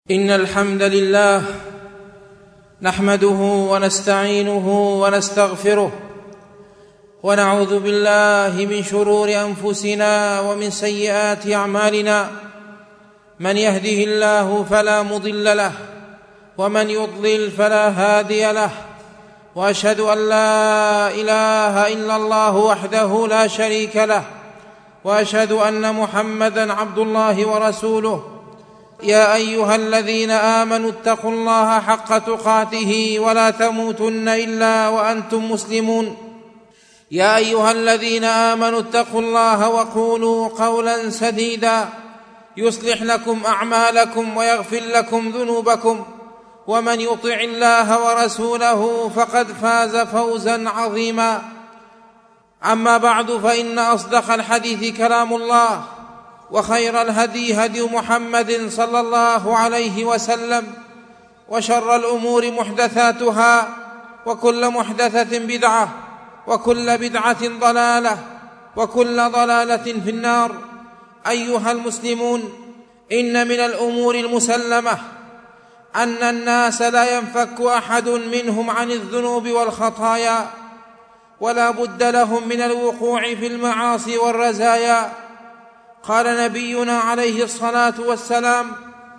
إن الحمد لله نحمده ونستعينه ونستغفره ونعوذ بالله من شرور أنفسنا ومن سيئات أعمالنا. من يهده الله فلا مضل له ومن يضلل فلا هادي له، وأشهد أن لا إله إلا الله وحده لا شريك له، وأشهد أن محمدًا عبد الله ورسوله. يا أيها الذين آمنوا اتقوا الله حق تقاته ولا تموتن إلا وأنتم مسلمون. يا أيها الذين آمنوا اتقوا الله وقولوا قولا سديدا يصلح لكم أعمالكم ويغفر لكم ذنوبكم، ومن يطع الله ورسوله فقد فاز فوزا عظيما. أما بعد، فإن أصدق الحديث كلام الله، وخير الهدي هدي محمد صلى الله عليه وسلم، وشر الأمور محدثاتها، وكل محدثة بدعة، وكل بدعة ضلالة، وكل ضلالة في النار. أيها المسلمون، إن من الأمور المسلمة أن الناس لا ينفك أحد منهم عن الذنوب والخطايا، ولا بد لهم من الوقوع في المعاصي والرزايا. قال نبينا عليه الصلاة والسلام: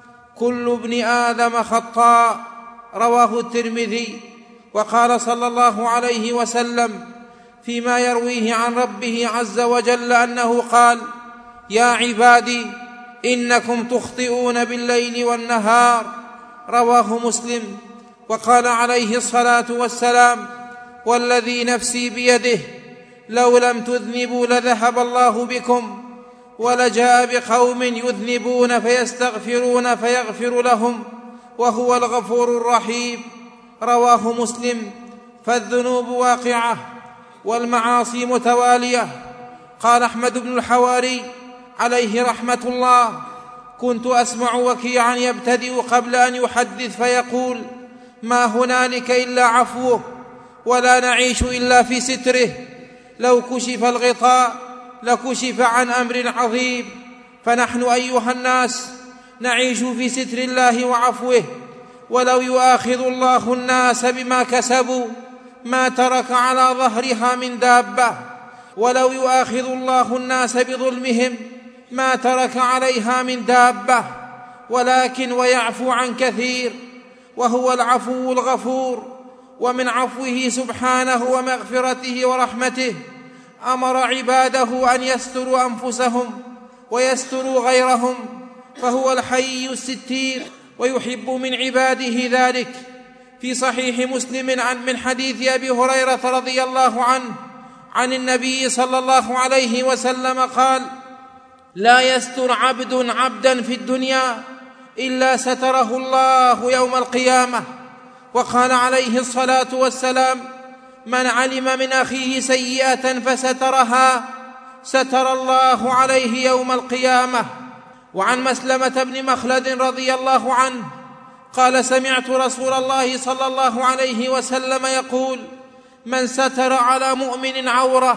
كل ابن آدم خطاء، رواه الترمذي. وقال صلى الله عليه وسلم فيما يرويه عن ربه عز وجل أنه قال: يا عبادي إنكم تخطئون بالليل والنهار، رواه مسلم. وقال عليه الصلاة والسلام: والذي نفسي بيده لو لم تذنبوا لذهب الله بكم، ولجاء بقوم يذنبون فيستغفرون فيغفر لهم، وهو الغفور الرحيم، رواه مسلم. فالذنوب واقعة والمعاصي متوالية. قال أحمد بن الحواري عليه رحمة الله: كنت أسمع وكيعا يبتدئ قبل أن يحدث فيقول: ما هنالك إلا عفوه، ولا نعيش إلا في ستره، لو كشف الغطاء لكشف عن أمر عظيم. فنحن أيها الناس نعيش في ستر الله وعفوه، ولو يؤاخذ الله الناس بما كسبوا ما ترك على ظهرها من دابة، ولو يؤاخذ الله الناس بظلمهم ما ترك عليها من دابة، ولكن ويعفو عن كثير، وهو العفو الغفور. ومن عفوه سبحانه ومغفرته ورحمته أمر عباده أن يستروا أنفسهم ويستروا غيرهم، فهو الحي الستير، ويحب من عباده ذلك. في صحيح مسلم من حديث أبي هريرة رضي الله عنه عن النبي صلى الله عليه وسلم قال: لا يستر عبد عبدا في الدنيا إلا ستره الله يوم القيامة. وقال عليه الصلاة والسلام: من علم من أخيه سيئة فسترها ستر الله عليه يوم القيامة. وعن مسلمة بن مخلد رضي الله عنه قال: سمعت رسول الله صلى الله عليه وسلم يقول: من ستر على مؤمن عورة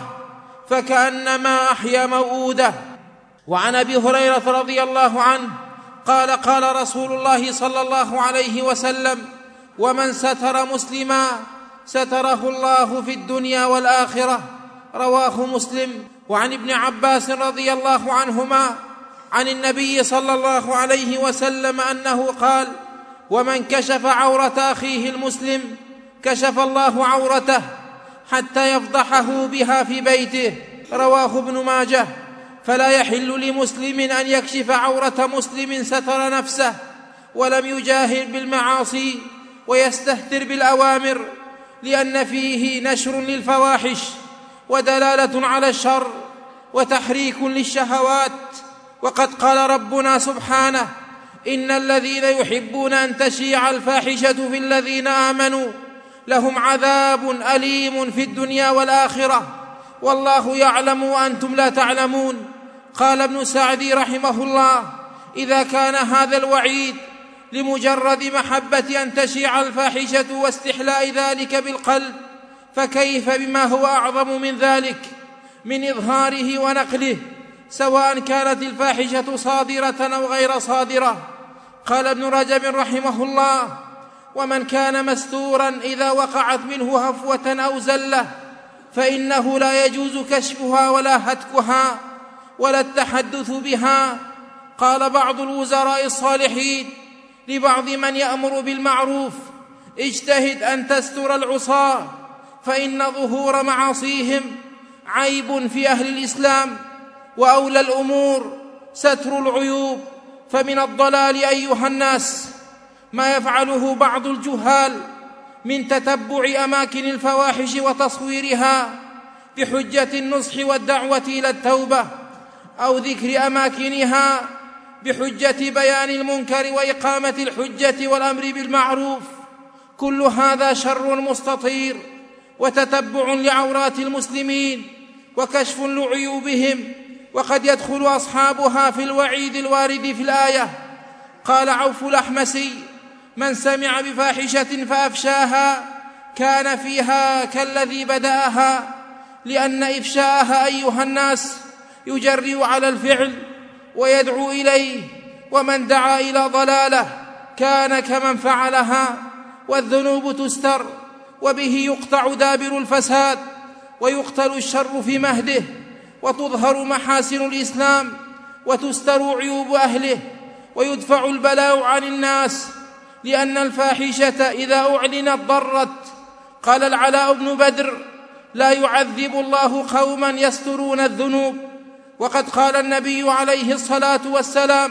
فكأنما أحيا موؤودة. وعن أبي هريرة رضي الله عنه قال: قال رسول الله صلى الله عليه وسلم: ومن ستر مسلما ستره الله في الدنيا والآخرة، رواه مسلم. وعن ابن عباس رضي الله عنهما عن النبي صلى الله عليه وسلم أنه قال: ومن كشف عورة أخيه المسلم كشف الله عورته حتى يفضحه بها في بيته، رواه ابن ماجه. فلا يحل لمسلم أن يكشف عورة مسلم ستر نفسه ولم يجاهر بالمعاصي ويستهتر بالأوامر، لأن فيه نشر للفواحش ودلالة على الشر وتحريك للشهوات. وقد قال ربنا سبحانه: إن الذين يحبون أن تشيع الفاحشة في الذين آمنوا لهم عذاب أليم في الدنيا والآخرة، والله يعلم وأنتم لا تعلمون. قال ابن سعدي رحمه الله: إذا كان هذا الوعيد لمجرد محبة أن تشيع الفاحشة واستحلاء ذلك بالقلب، فكيف بما هو أعظم من ذلك من إظهاره ونقله، سواء كانت الفاحشة صادرة أو غير صادرة. قال ابن رجب رحمه الله: ومن كان مستورا إذا وقعت منه هفوة أو زلة فإنه لا يجوز كشفها ولا هتكها ولا التحدث بها. قال بعض الوزراء الصالحين لبعض من يأمر بالمعروف: اجتهد أن تستر العصاة، فإن ظهور معاصيهم عيب في أهل الإسلام، وأولى الأمور ستر العيوب. فمن الضلال أيها الناس ما يفعله بعض الجهال من تتبع أماكن الفواحش وتصويرها بحجة النصح والدعوة إلى التوبة، أو ذكر أماكنها بحجة بيان المنكر وإقامة الحجة والأمر بالمعروف. كل هذا شر مستطير وتتبع لعورات المسلمين وكشف لعيوبهم، وقد يدخل أصحابها في الوعيد الوارد في الآية. قال عوف الأحمسي: من سمع بفاحشة فأفشاها كان فيها كالذي بدأها، لأن إفشاءها أيها الناس يجرئ على الفعل ويدعو إليه، ومن دعا إلى ضلالة كان كمن فعلها. والذنوب تستر وبه يقطع دابر الفساد ويقتل الشر في مهده، وتظهر محاسن الإسلام وتستر عيوب أهله ويدفع البلاء عن الناس، لأن الفاحشة إذا أعلنت ضرت. قال العلاء بن بدر: لا يعذب الله قوما يسترون الذنوب. وقد قال النبي عليه الصلاة والسلام: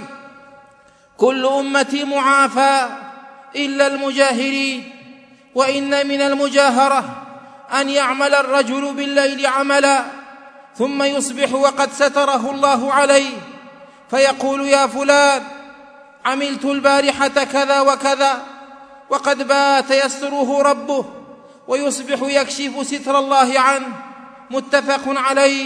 كل أمتي معافى إلا المجاهرين. وإن من المجاهرة أن يعمل الرجل بالليل عملا ثم يصبح وقد ستره الله عليه، فيقول: يا فلان، عملت البارحة كذا وكذا، وقد بات يستره ربه، ويصبح يكشف ستر الله عنه. متفق عليه.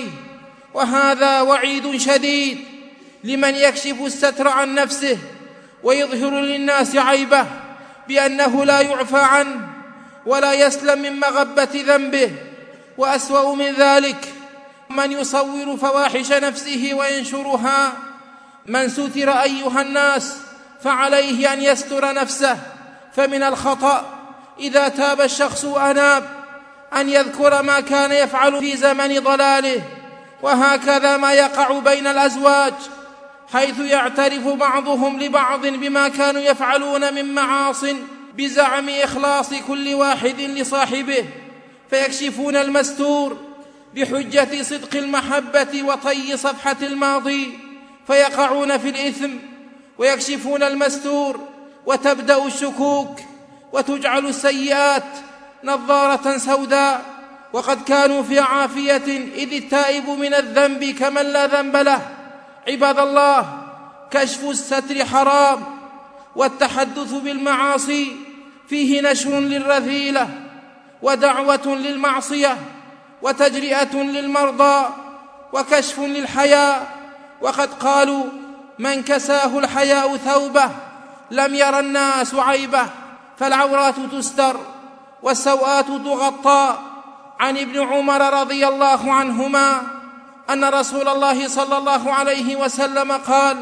وهذا وعيد شديد لمن يكشف الستر عن نفسه ويظهر للناس عيبه بأنه لا يعفى عنه ولا يسلم من مغبة ذنبه. وأسوأ من ذلك من يصور فواحش نفسه وينشرها. من ستر أيها الناس فعليه أن يستر نفسه. فمن الخطأ إذا تاب الشخص وأناب أن يذكر ما كان يفعل في زمن ضلاله. وهكذا ما يقع بين الأزواج، حيث يعترف بعضهم لبعض بما كانوا يفعلون من معاصٍ بزعم إخلاص كل واحد لصاحبه، فيكشفون المستور بحجة صدق المحبة وطي صفحة الماضي، فيقعون في الإثم. ويكشفون المستور وتبدأ الشكوك وتجعل السيئات نظارة سوداء، وقد كانوا في عافية، إذ التائب من الذنب كمن لا ذنب له. عباد الله، كشف الستر حرام، والتحدث بالمعاصي فيه نشر للرذيلة ودعوة للمعصية وتجرئة للمرضى وكشف للحياء. وقد قالوا: من كساه الحياء ثوبه لم ير الناس عيبه. فالعورات تستر والسوءات تغطى. عن ابن عمر رضي الله عنهما أن رسول الله صلى الله عليه وسلم قال: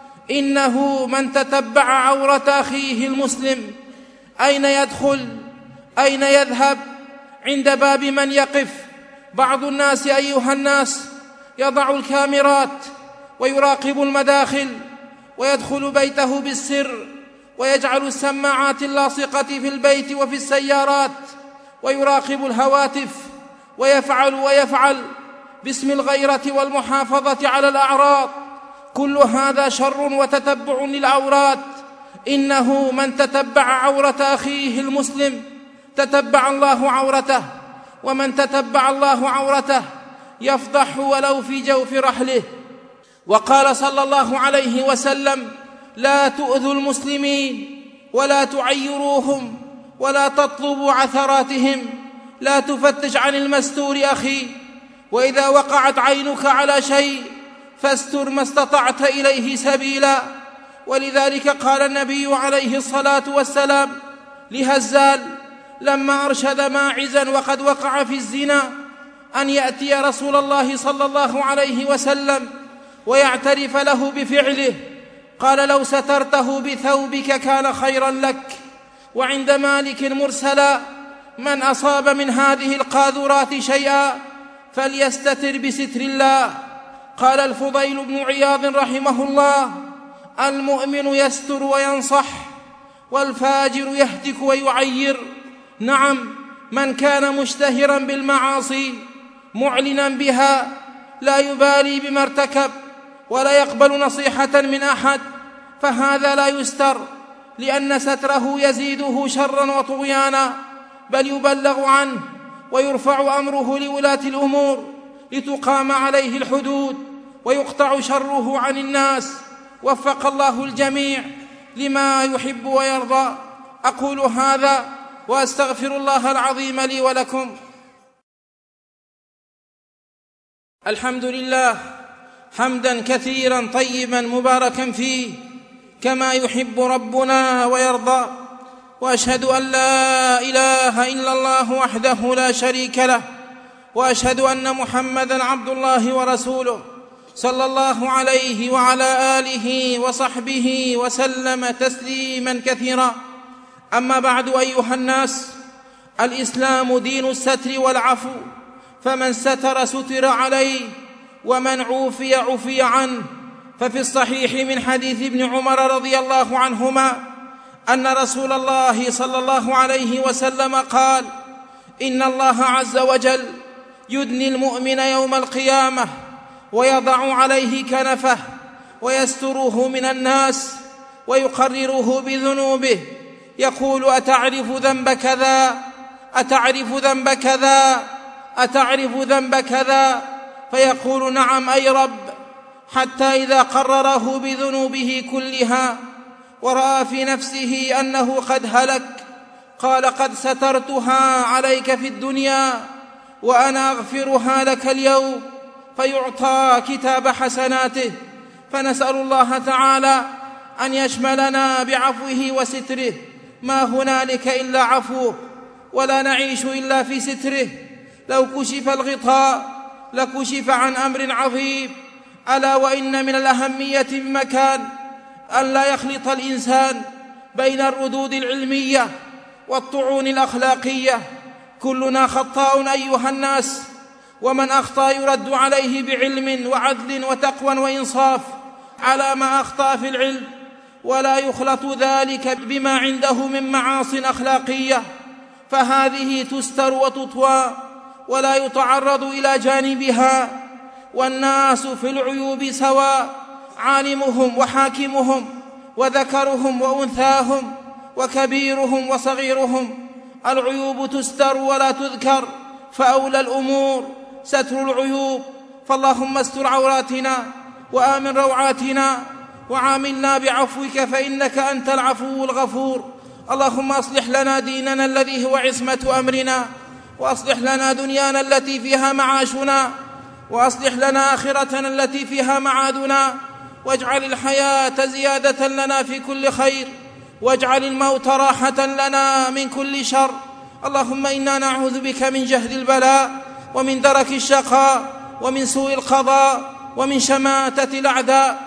إنه من تتبع عورة أخيه المسلم أين يدخل أين يذهب عند باب من يقف. بعض الناس أيها الناس يضع الكاميرات ويراقب المداخل ويدخل بيته بالسر ويجعل السماعات اللاصقة في البيت وفي السيارات ويراقب الهواتف ويفعل باسم الغيرة والمحافظة على الأعراض. كل هذا شر وتتبع للعورات. إنه من تتبع عورة أخيه المسلم تتبع الله عورته، ومن تتبع الله عورته يفضح ولو في جوف رحله. وقال صلى الله عليه وسلم: لا تؤذوا المسلمين ولا تعيروهم ولا تطلبوا عثراتهم. لا تفتش عن المستور أخي، وإذا وقعت عينك على شيء فاستر ما استطعت إليه سبيلا. ولذلك قال النبي عليه الصلاة والسلام لهزال لما أرشد ماعزا وقد وقع في الزنا أن يأتي رسول الله صلى الله عليه وسلم ويعترف له بفعله. قال: لو سترته بثوبك كان خيرا لك. وعند مالك مرسلا: من أصاب من هذه القاذورات شيئا فليستتر بستر الله. قال الفضيل بن عياض رحمه الله: المؤمن يستر وينصح، والفاجر يهتك ويعير. نعم، من كان مشتهرا بالمعاصي معلنا بها لا يبالي بما ارتكب ولا يقبل نصيحة من أحد، فهذا لا يستر، لأن ستره يزيده شرا وطغيانا، بل يبلغ عنه ويرفع أمره لولاة الأمور لتقام عليه الحدود ويقطع شره عن الناس. وفق الله الجميع لما يحب ويرضى. أقول هذا وأستغفر الله العظيم لي ولكم. الحمد لله حمدا كثيرا طيبا مباركا فيه كما يحب ربنا ويرضى، وأشهد أن لا إله إلا الله وحده لا شريك له، وأشهد أن محمدا عبد الله ورسوله صلى الله عليه وعلى آله وصحبه وسلم تسليما كثيرا. أما بعد، أيها الناس، الإسلام دين الستر والعفو، فمن ستر ستر عليه، ومن عوفي عفي عنه. ففي الصحيح من حديث ابن عمر رضي الله عنهما أن رسول الله صلى الله عليه وسلم قال: إن الله عز وجل يدني المؤمن يوم القيامة ويضع عليه كنفه ويستره من الناس ويقرره بذنوبه، يقول: أتعرف ذنب كذا؟ أتعرف ذنب كذا؟ أتعرف ذنب كذا؟ فيقول: نعم أي رب، حتى إذا قرره بذنوبه كلها ورأى في نفسه أنه قد هلك قال: قد سترتها عليك في الدنيا وأنا أغفرها لك اليوم، فيعطى كتاب حسناته. فنسأل الله تعالى أن يشملنا بعفوه وستره، ما هنالك إلا عفوه، ولا نعيش إلا في ستره. لو كشف الغطاء لكشف عن أمر عظيم، ألا وإن من الأهمية بمكان أن لا يخلط الإنسان بين الردود العلمية والطعون الأخلاقية. كلنا خطاء أيها الناس، ومن أخطأ يرد عليه بعلم وعدل وتقوى وإنصاف على ما أخطأ في العلم، ولا يخلط ذلك بما عنده من معاصٍ أخلاقية، فهذه تستر وتطوى ولا يتعرض إلى جانبها. والناس في العيوب سواء، عالمهم وحاكمهم، وذكرهم وأنثاهم، وكبيرهم وصغيرهم. العيوب تستر ولا تذكر، فأولى الأمور ستر العيوب. فاللهم استر عوراتنا وآمن روعاتنا، وعاملنا بعفوك، فإنك أنت العفو الغفور. اللهم أصلح لنا ديننا الذي هو عصمة أمرنا، وأصلح لنا دنيانا التي فيها معاشنا، وأصلح لنا آخرتنا التي فيها معادنا، واجعل الحياة زيادة لنا في كل خير، واجعل الموت راحة لنا من كل شر. اللهم إنا نعوذ بك من جهد البلاء، ومن درك الشقاء، ومن سوء القضاء، ومن شماتة الأعداء.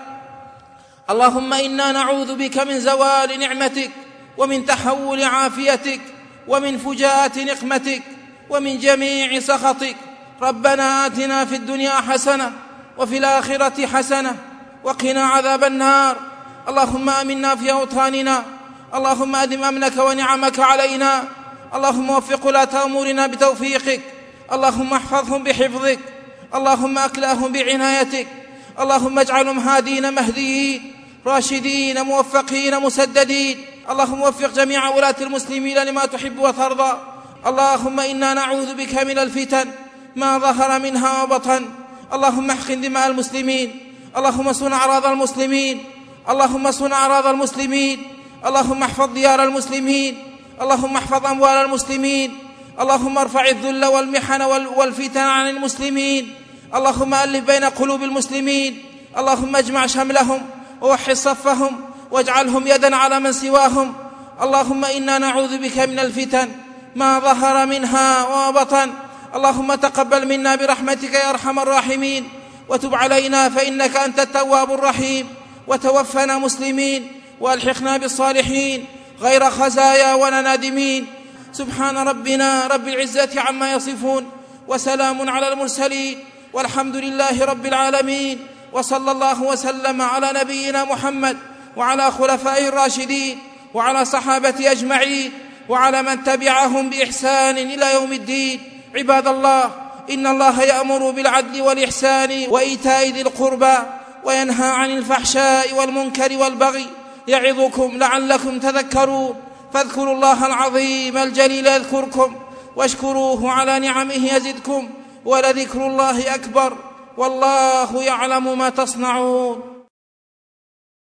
اللهم إنا نعوذ بك من زوال نعمتك، ومن تحول عافيتك، ومن فجاءة نقمتك، ومن جميع سخطك. ربنا آتنا في الدنيا حسنة وفي الآخرة حسنة وقنا عذاب النار. اللهم آمنا في أوطاننا، اللهم أدم أمنك ونعمك علينا، اللهم وفق ولاة أمورنا بتوفيقك، اللهم احفظهم بحفظك، اللهم أكلأهم بعنايتك، اللهم اجعلهم هادين مهديين راشدين موفقين مسددين. اللهم وفق جميع ولاة المسلمين لما تحب وترضى. اللهم إنا نعوذ بك من الفتن ما ظهر منها وبطن. اللهم احقن دماء المسلمين، اللهم صن أعراض المسلمين، اللهم صن أعراض المسلمين، اللهم احفظ ديار المسلمين، اللهم احفظ أموال المسلمين، اللهم ارفع الذل والمحن والفتن عن المسلمين، اللهم ألف بين قلوب المسلمين، اللهم اجمع شملهم ووحد صفهم واجعلهم يدا على من سواهم. اللهم إنا نعوذ بك من الفتن ما ظهر منها وبطن. اللهم تقبل منا برحمتك يا أرحم الراحمين، وتب علينا فإنك أنت التواب الرحيم. وتوفنا مسلمين، وألحقنا بالصالحين غير خزايا ولا نادمين. سبحان ربنا رب العزة عما يصفون، وسلام على المرسلين، والحمد لله رب العالمين. وصلى الله وسلم على نبينا محمد وعلى خلفائه الراشدين وعلى صحابته أجمعين وعلى من تبعهم بإحسان إلى يوم الدين. عباد الله، إن الله يأمر بالعدل والإحسان وإيتاء ذي القربى وينهى عن الفحشاء والمنكر والبغي، يعظكم لعلكم تذكرون. فاذكروا الله العظيم الجليل يذكركم، واشكروه على نعمه يزدكم، ولذكر الله أكبر، والله يعلم ما تصنعون.